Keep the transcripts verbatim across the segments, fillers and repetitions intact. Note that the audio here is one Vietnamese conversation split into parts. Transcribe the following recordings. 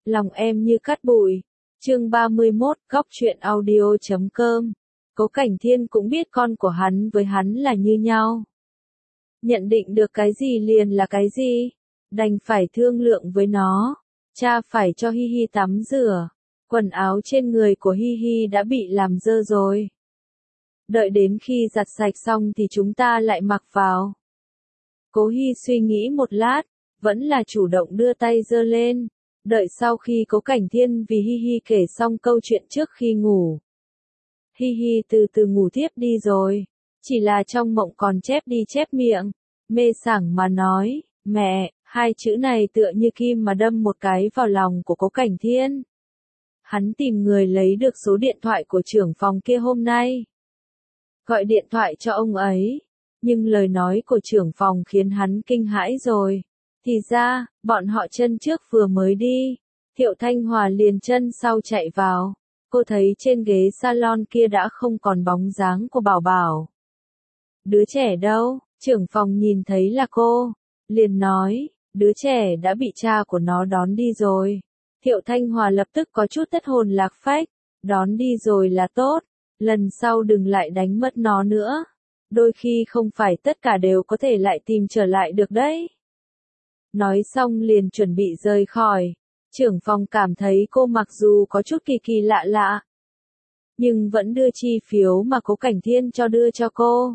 lòng em như cát bụi. Chương ba mươi mốt, góc truyện audio chấm com. Cố Cảnh Thiên cũng biết con của hắn với hắn là như nhau. Nhận định được cái gì liền là cái gì, đành phải thương lượng với nó. Cha phải cho Hi Hi tắm rửa, quần áo trên người của Hi Hi đã bị làm dơ rồi. Đợi đến khi giặt sạch xong thì chúng ta lại mặc vào. Cố Hi suy nghĩ một lát, vẫn là chủ động đưa tay giơ lên. Đợi sau khi Cố Cảnh Thiên vì Hi Hi kể xong câu chuyện trước khi ngủ. Hi Hi từ từ ngủ thiếp đi rồi, chỉ là trong mộng còn chép đi chép miệng, mê sảng mà nói, mẹ, hai chữ này tựa như kim mà đâm một cái vào lòng của Cố Cảnh Thiên. Hắn tìm người lấy được số điện thoại của trưởng phòng kia hôm nay. Gọi điện thoại cho ông ấy, nhưng lời nói của trưởng phòng khiến hắn kinh hãi rồi. Thì ra, bọn họ chân trước vừa mới đi, Thiệu Thanh Hòa liền chân sau chạy vào. Cô thấy trên ghế salon kia đã không còn bóng dáng của Bảo Bảo. Đứa trẻ đâu? Trưởng phòng nhìn thấy là cô, liền nói, đứa trẻ đã bị cha của nó đón đi rồi. Thiệu Thanh Hòa lập tức có chút thất hồn lạc phách, đón đi rồi là tốt, lần sau đừng lại đánh mất nó nữa. Đôi khi không phải tất cả đều có thể lại tìm trở lại được đấy. Nói xong liền chuẩn bị rời khỏi. Trưởng phòng cảm thấy cô mặc dù có chút kỳ kỳ lạ lạ, nhưng vẫn đưa chi phiếu mà Cố Cảnh Thiên cho đưa cho cô.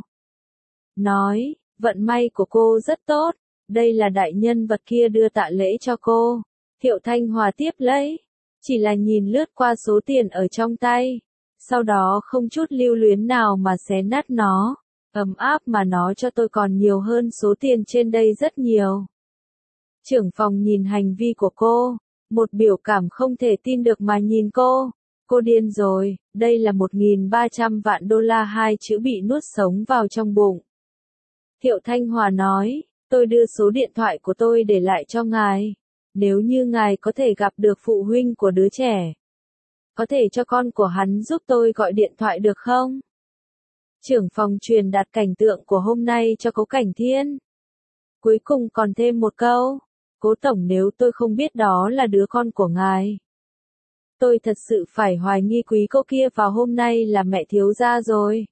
Nói, vận may của cô rất tốt, đây là đại nhân vật kia đưa tạ lễ cho cô. Thiệu Thanh Hòa tiếp lấy, chỉ là nhìn lướt qua số tiền ở trong tay, sau đó không chút lưu luyến nào mà xé nát nó. Ấm áp mà nó cho tôi còn nhiều hơn số tiền trên đây rất nhiều. Trưởng phòng nhìn hành vi của cô, một biểu cảm không thể tin được mà nhìn cô. Cô điên rồi, đây là một nghìn ba trăm vạn đô la, hai chữ bị nuốt sống vào trong bụng. Thiệu Thanh Hòa nói, tôi đưa số điện thoại của tôi để lại cho ngài. Nếu như ngài có thể gặp được phụ huynh của đứa trẻ, có thể cho con của hắn giúp tôi gọi điện thoại được không? Trưởng phòng truyền đạt cảnh tượng của hôm nay cho Cố Cảnh Thiên. Cuối cùng còn thêm một câu, Cố tổng, nếu tôi không biết đó là đứa con của ngài, tôi thật sự phải hoài nghi quý cô kia vào hôm nay là mẹ thiếu gia rồi.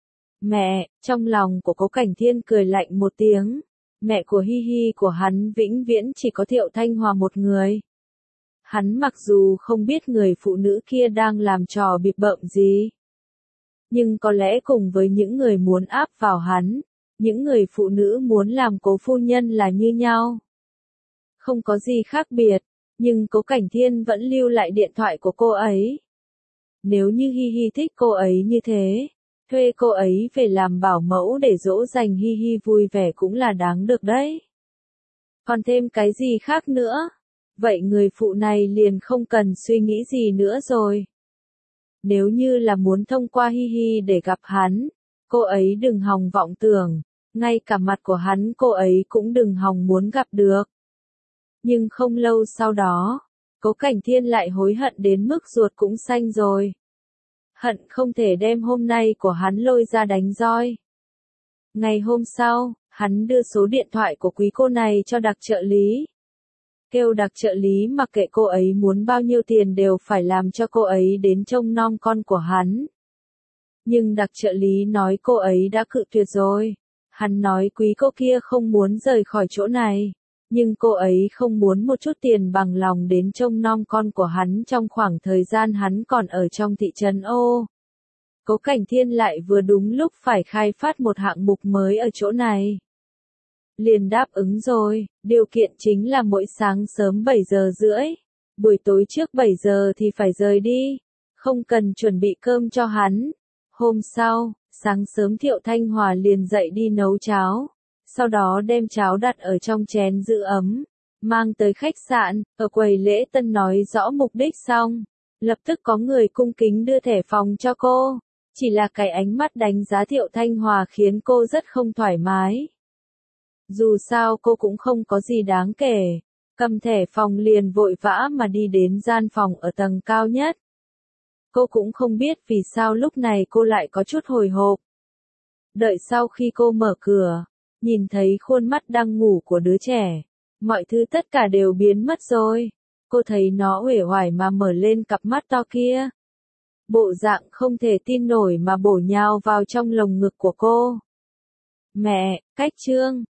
Mẹ, trong lòng của Cố Cảnh Thiên cười lạnh một tiếng, mẹ của Hi Hi của hắn vĩnh viễn chỉ có Thiệu Thanh Hòa một người. Hắn mặc dù không biết người phụ nữ kia đang làm trò bịp bợm gì, nhưng có lẽ cùng với những người muốn áp vào hắn, những người phụ nữ muốn làm cố phu nhân là như nhau. Không có gì khác biệt, nhưng Cố Cảnh Thiên vẫn lưu lại điện thoại của cô ấy. Nếu như Hi Hi thích cô ấy như thế, thuê cô ấy về làm bảo mẫu để dỗ dành Hi Hi vui vẻ cũng là đáng được đấy. Còn thêm cái gì khác nữa? Vậy người phụ này liền không cần suy nghĩ gì nữa rồi. Nếu như là muốn thông qua Hi Hi để gặp hắn, cô ấy đừng hòng vọng tưởng, ngay cả mặt của hắn cô ấy cũng đừng hòng muốn gặp được. Nhưng không lâu sau đó, Cố Cảnh Thiên lại hối hận đến mức ruột cũng xanh rồi. Hận không thể đem hôm nay của hắn lôi ra đánh roi. Ngày hôm sau, hắn đưa số điện thoại của quý cô này cho đặc trợ lý. Kêu đặc trợ lý mặc kệ cô ấy muốn bao nhiêu tiền đều phải làm cho cô ấy đến trông nom con của hắn. Nhưng đặc trợ lý nói cô ấy đã cự tuyệt rồi. Hắn nói quý cô kia không muốn rời khỏi chỗ này, nhưng cô ấy không muốn một chút tiền bằng lòng đến trông nom con của hắn trong khoảng thời gian hắn còn ở trong thị trấn ô. Cố Cảnh Thiên lại vừa đúng lúc phải khai phát một hạng mục mới ở chỗ này. Liền đáp ứng rồi, điều kiện chính là mỗi sáng sớm bảy giờ rưỡi, buổi tối trước bảy giờ thì phải rời đi, không cần chuẩn bị cơm cho hắn. Hôm sau, sáng sớm Thiệu Thanh Hòa liền dậy đi nấu cháo, sau đó đem cháo đặt ở trong chén giữ ấm, mang tới khách sạn, ở quầy lễ tân nói rõ mục đích xong, lập tức có người cung kính đưa thẻ phòng cho cô, chỉ là cái ánh mắt đánh giá Thiệu Thanh Hòa khiến cô rất không thoải mái. Dù sao cô cũng không có gì đáng kể, cầm thẻ phòng liền vội vã mà đi đến gian phòng ở tầng cao nhất. Cô cũng không biết vì sao lúc này cô lại có chút hồi hộp. Đợi sau khi cô mở cửa, nhìn thấy khuôn mắt đang ngủ của đứa trẻ, mọi thứ tất cả đều biến mất rồi. cô thấy nó uể oải mà mở lên cặp mắt to kia. Bộ dạng không thể tin nổi mà bổ nhào vào trong lồng ngực của cô. Mẹ, cách trương.